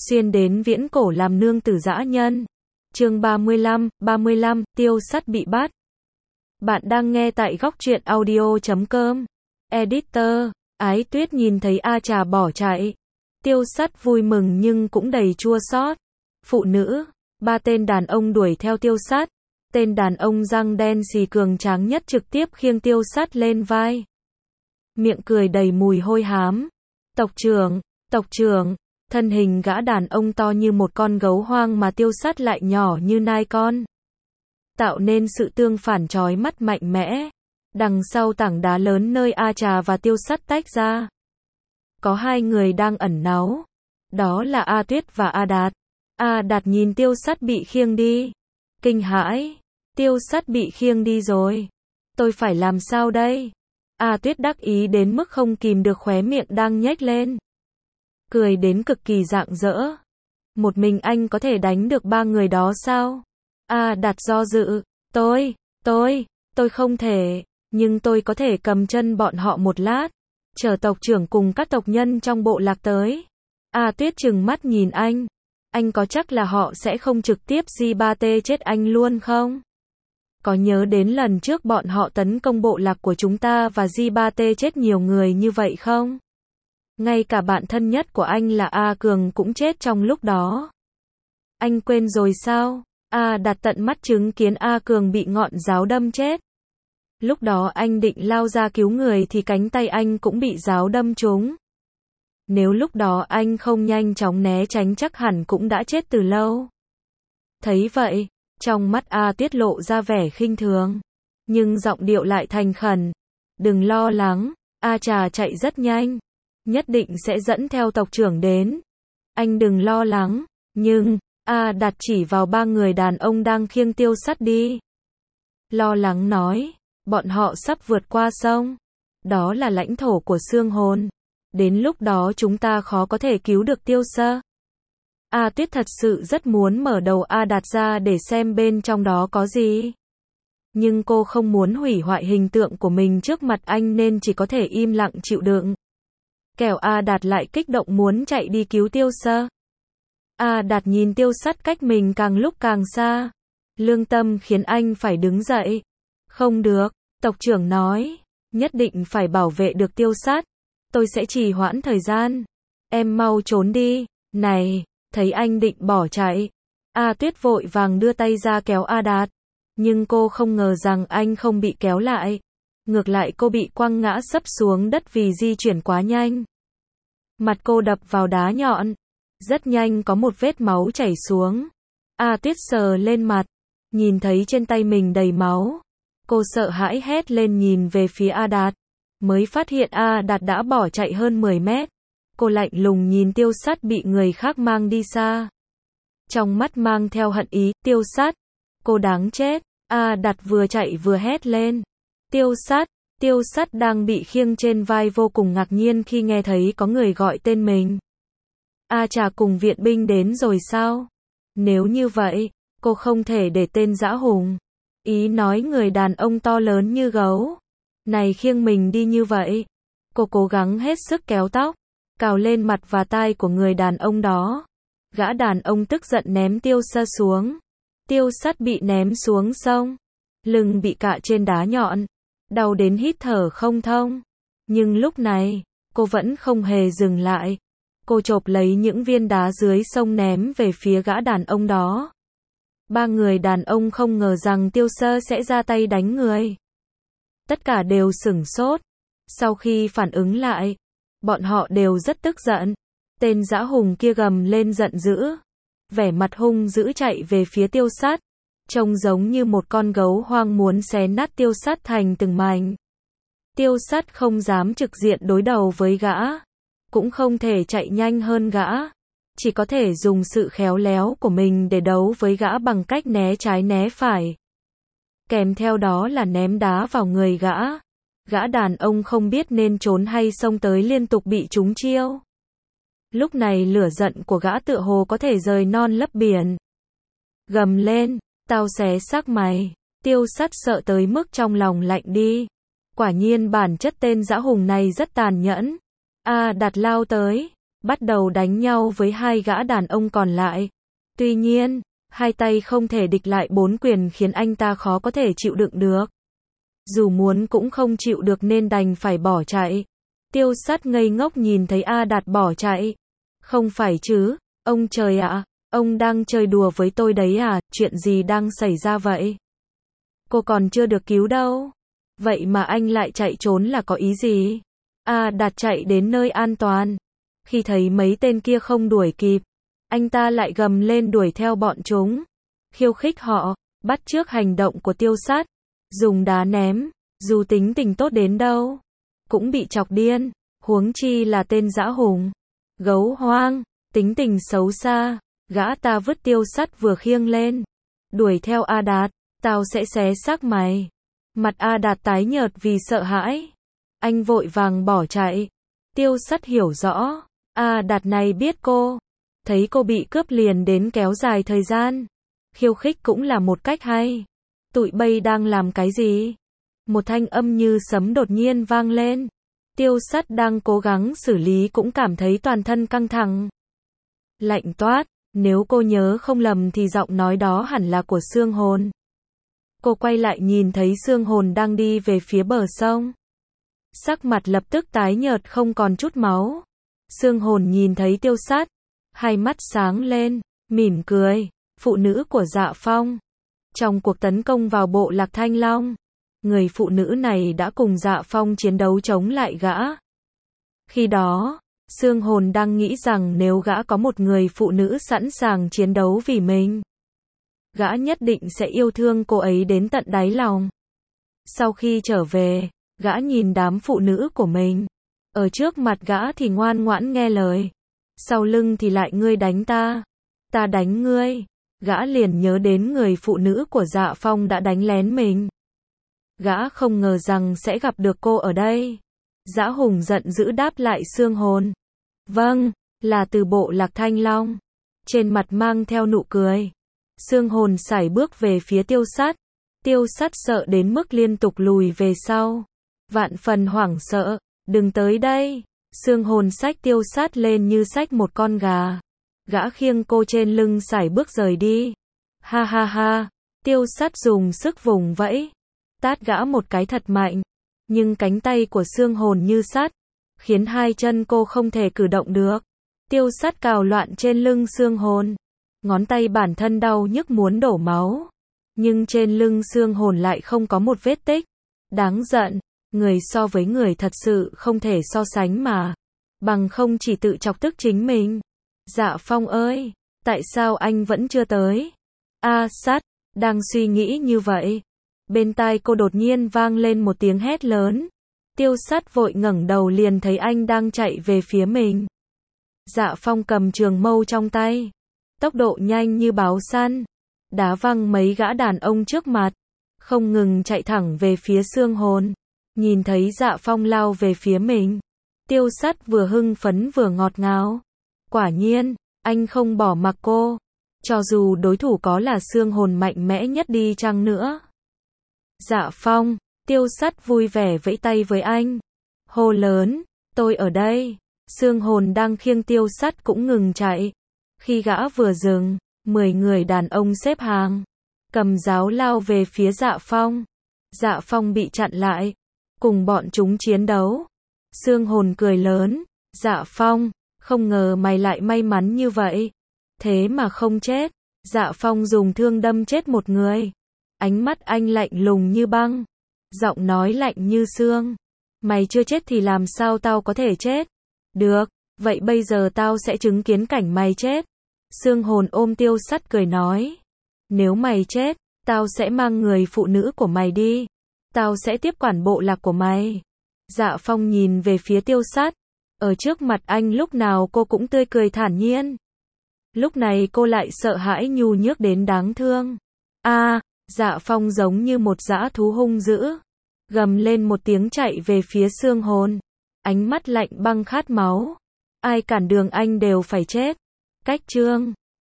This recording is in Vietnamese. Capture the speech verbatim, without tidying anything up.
xuyên đến viễn cổ làm nương tử dã nhân. Chương ba mươi lăm, ba mươi lăm, tiêu sắt bị bắt. Bạn đang nghe tại góc truyện audio chấm com. Editor, Ái Tuyết nhìn thấy A Trà bỏ chạy. Tiêu sắt vui mừng nhưng cũng đầy chua xót. Phụ nữ, ba tên đàn ông đuổi theo tiêu sắt. Tên đàn ông răng đen xì cường tráng nhất trực tiếp khiêng tiêu sắt lên vai. Miệng cười đầy mùi hôi hám. Tộc trưởng, tộc trưởng, thân hình gã đàn ông to như một con gấu hoang mà tiêu sắt lại nhỏ như nai con. Tạo nên sự tương phản chói mắt mạnh mẽ. Đằng sau tảng đá lớn nơi A Trà và tiêu sắt tách ra. Có hai người đang ẩn náu. Đó là A Tuyết và A Đạt. A Đạt nhìn tiêu sắt bị khiêng đi. Kinh hãi. Tiêu sắt bị khiêng đi rồi. Tôi phải làm sao đây? A Tuyết đắc ý đến mức không kìm được khóe miệng đang nhếch lên. Cười đến cực kỳ rạng rỡ. Một mình anh có thể đánh được ba người đó sao? A Đạt do dự. Tôi, tôi, tôi không thể. Nhưng tôi có thể cầm chân bọn họ một lát. Chờ tộc trưởng cùng các tộc nhân trong bộ lạc tới. A Tuyết trừng mắt nhìn anh. Anh có chắc là họ sẽ không trực tiếp gi ba tê chết anh luôn không? Có nhớ đến lần trước bọn họ tấn công bộ lạc của chúng ta và gi ba tê chết nhiều người như vậy không? Ngay cả bạn thân nhất của anh là A Cường cũng chết trong lúc đó. Anh quên rồi sao? A Đạt tận mắt chứng kiến A Cường bị ngọn giáo đâm chết. Lúc đó anh định lao ra cứu người thì cánh tay anh cũng bị giáo đâm trúng. Nếu lúc đó anh không nhanh chóng né tránh chắc hẳn cũng đã chết từ lâu. Thấy vậy, trong mắt A Tuyết lộ ra vẻ khinh thường. Nhưng giọng điệu lại thành khẩn. Đừng lo lắng, A Trà chạy rất nhanh. Nhất định sẽ dẫn theo tộc trưởng đến. Anh đừng lo lắng. Nhưng, A Đạt chỉ vào ba người đàn ông đang khiêng tiêu sắt đi. Lo lắng nói, bọn họ sắp vượt qua sông. Đó là lãnh thổ của xương hồn. Đến lúc đó chúng ta khó có thể cứu được tiêu sơ. A Tuyết thật sự rất muốn mở đầu A Đạt ra để xem bên trong đó có gì. Nhưng cô không muốn hủy hoại hình tượng của mình trước mặt anh nên chỉ có thể im lặng chịu đựng. Kẻo A Đạt lại kích động muốn chạy đi cứu tiêu sơ. A Đạt nhìn tiêu sắt cách mình càng lúc càng xa. Lương tâm khiến anh phải đứng dậy. Không được, tộc trưởng nói. Nhất định phải bảo vệ được tiêu sắt. Tôi sẽ trì hoãn thời gian. Em mau trốn đi. Này, thấy anh định bỏ chạy. A Tuyết vội vàng đưa tay ra kéo A Đạt. Nhưng cô không ngờ rằng anh không bị kéo lại. Ngược lại cô bị quăng ngã sấp xuống đất vì di chuyển quá nhanh. Mặt cô đập vào đá nhọn. Rất nhanh có một vết máu chảy xuống. A Tuyết sờ lên mặt. Nhìn thấy trên tay mình đầy máu. Cô sợ hãi hét lên nhìn về phía A Đạt. Mới phát hiện A Đạt đã bỏ chạy hơn mười mét. Cô lạnh lùng nhìn tiêu sắt bị người khác mang đi xa. Trong mắt mang theo hận ý, tiêu sắt. Cô đáng chết. A Đạt vừa chạy vừa hét lên. Tiêu sắt, tiêu sắt đang bị khiêng trên vai vô cùng ngạc nhiên khi nghe thấy có người gọi tên mình. A Trà cùng viện binh đến rồi sao? Nếu như vậy, cô không thể để tên dã hùng. Ý nói người đàn ông to lớn như gấu. Này khiêng mình đi như vậy. Cô cố gắng hết sức kéo tóc. Cào lên mặt và tai của người đàn ông đó. Gã đàn ông tức giận ném tiêu sơ xuống. Tiêu sắt bị ném xuống sông. Lưng bị cạ trên đá nhọn. Đau đến hít thở không thông. Nhưng lúc này, cô vẫn không hề dừng lại. Cô chộp lấy những viên đá dưới sông ném về phía gã đàn ông đó. Ba người đàn ông không ngờ rằng tiêu sơ sẽ ra tay đánh người. Tất cả đều sửng sốt. Sau khi phản ứng lại, bọn họ đều rất tức giận. Tên dã hùng kia gầm lên giận dữ. Vẻ mặt hung dữ chạy về phía tiêu sắt. Trông giống như một con gấu hoang muốn xé nát tiêu sắt thành từng mảnh. Tiêu sắt không dám trực diện đối đầu với gã. Cũng không thể chạy nhanh hơn gã. Chỉ có thể dùng sự khéo léo của mình để đấu với gã bằng cách né trái né phải. Kèm theo đó là ném đá vào người gã. Gã đàn ông không biết nên trốn hay xông tới liên tục bị trúng chiêu. Lúc này lửa giận của gã tựa hồ có thể rời non lấp biển. Gầm lên, tao xé xác mày. Tiêu sắt sợ tới mức trong lòng lạnh đi. Quả nhiên bản chất tên dã hùng này rất tàn nhẫn. A Đạt lao tới. bắt đầu đánh nhau với hai gã đàn ông còn lại. Tuy nhiên, hai tay không thể địch lại bốn quyền khiến anh ta khó có thể chịu đựng được. Dù muốn cũng không chịu được nên đành phải bỏ chạy. Tiêu Sắt ngây ngốc nhìn thấy A Đạt bỏ chạy. Không phải chứ, ông trời ạ, ông đang chơi đùa với tôi đấy à, chuyện gì đang xảy ra vậy? Cô còn chưa được cứu đâu. Vậy mà anh lại chạy trốn là có ý gì? A Đạt chạy đến nơi an toàn. Khi thấy mấy tên kia không đuổi kịp, anh ta lại gầm lên đuổi theo bọn chúng. Khiêu khích họ, bắt chước hành động của Tiêu Sắt, dùng đá ném, dù tính tình tốt đến đâu, cũng bị chọc điên, huống chi là tên dã hùng. Gấu hoang, tính tình xấu xa, gã ta vứt Tiêu Sắt vừa khiêng lên. Đuổi theo A Đạt, tao sẽ xé xác mày. Mặt A Đạt tái nhợt vì sợ hãi. Anh vội vàng bỏ chạy. Tiêu Sắt hiểu rõ, A Đạt này biết cô. Thấy cô bị cướp liền đến kéo dài thời gian. Khiêu khích cũng là một cách hay. Tụi bay đang làm cái gì? Một thanh âm như sấm đột nhiên vang lên. Tiêu Sắt đang cố gắng xử lý cũng cảm thấy toàn thân căng thẳng. Lạnh toát, nếu cô nhớ không lầm thì giọng nói đó hẳn là của Xương Hồn. Cô quay lại nhìn thấy Xương Hồn đang đi về phía bờ sông. Sắc mặt lập tức tái nhợt không còn chút máu. Xương Hồn nhìn thấy Tiêu Sắt, hai mắt sáng lên, mỉm cười. Phụ nữ của Dạ Phong. Trong cuộc tấn công vào bộ lạc Thanh Long, người phụ nữ này đã cùng Dạ Phong chiến đấu chống lại gã. Khi đó, Xương Hồn đang nghĩ rằng nếu gã có một người phụ nữ sẵn sàng chiến đấu vì mình, gã nhất định sẽ yêu thương cô ấy đến tận đáy lòng. Sau khi trở về, gã nhìn đám phụ nữ của mình. Ở trước mặt gã thì ngoan ngoãn nghe lời. Sau lưng thì lại ngươi đánh ta. Ta đánh ngươi. Gã liền nhớ đến người phụ nữ của Dạ Phong đã đánh lén mình. Gã không ngờ rằng sẽ gặp được cô ở đây. Dã Hùng giận dữ đáp lại Xương Hồn. Vâng, là từ bộ lạc Thanh Long. Trên mặt mang theo nụ cười. Xương Hồn sải bước về phía Tiêu Sắt. Tiêu Sắt sợ đến mức liên tục lùi về sau. Vạn phần hoảng sợ. Đừng tới đây. Xương Hồn xách Tiêu Sắt lên như xách một con gà. Gã khiêng cô trên lưng sải bước rời đi. Ha ha ha. Tiêu Sắt dùng sức vùng vẫy. Tát gã một cái thật mạnh. Nhưng cánh tay của Xương Hồn như sắt, khiến hai chân cô không thể cử động được. Tiêu Sắt cào loạn trên lưng Xương Hồn. Ngón tay bản thân đau nhức muốn đổ máu. Nhưng trên lưng Xương Hồn lại không có một vết tích. Đáng giận. Người so với người thật sự không thể so sánh mà. Bằng không chỉ tự chọc tức chính mình. Dạ Phong ơi, tại sao anh vẫn chưa tới? A Sắt, đang suy nghĩ như vậy. Bên tai cô đột nhiên vang lên một tiếng hét lớn. Tiêu Sắt vội ngẩng đầu liền thấy anh đang chạy về phía mình. Dạ Phong cầm trường mâu trong tay. Tốc độ nhanh như báo săn. Đá văng mấy gã đàn ông trước mặt. Không ngừng chạy thẳng về phía Xương Hồn. Nhìn thấy Dạ Phong lao về phía mình. Tiêu Sắt vừa hưng phấn vừa ngọt ngào. Quả nhiên, anh không bỏ mặc cô. Cho dù đối thủ có là Xương Hồn mạnh mẽ nhất đi chăng nữa. Dạ Phong, Tiêu Sắt vui vẻ vẫy tay với anh. Hô lớn, tôi ở đây. Xương Hồn đang khiêng Tiêu Sắt cũng ngừng chạy. Khi gã vừa dừng, mười người đàn ông xếp hàng. Cầm giáo lao về phía Dạ Phong. Dạ Phong bị chặn lại. Cùng bọn chúng chiến đấu. Xương Hồn cười lớn. Dạ Phong, không ngờ mày lại may mắn như vậy. Thế mà không chết. Dạ Phong dùng thương đâm chết một người. Ánh mắt anh lạnh lùng như băng. Giọng nói lạnh như xương. Mày chưa chết thì làm sao tao có thể chết? Được, vậy bây giờ tao sẽ chứng kiến cảnh mày chết. Xương Hồn ôm Tiêu Sắt cười nói. Nếu mày chết, tao sẽ mang người phụ nữ của mày đi. Tao sẽ tiếp quản bộ lạc của mày. Dạ Phong nhìn về phía Tiêu Sắt. Ở trước mặt anh lúc nào cô cũng tươi cười thản nhiên. Lúc này cô lại sợ hãi nhu nhước đến đáng thương. A, à, Dạ Phong giống như một dã thú hung dữ. Gầm lên một tiếng chạy về phía Xương Hồn. Ánh mắt lạnh băng khát máu. Ai cản đường anh đều phải chết. Cách chương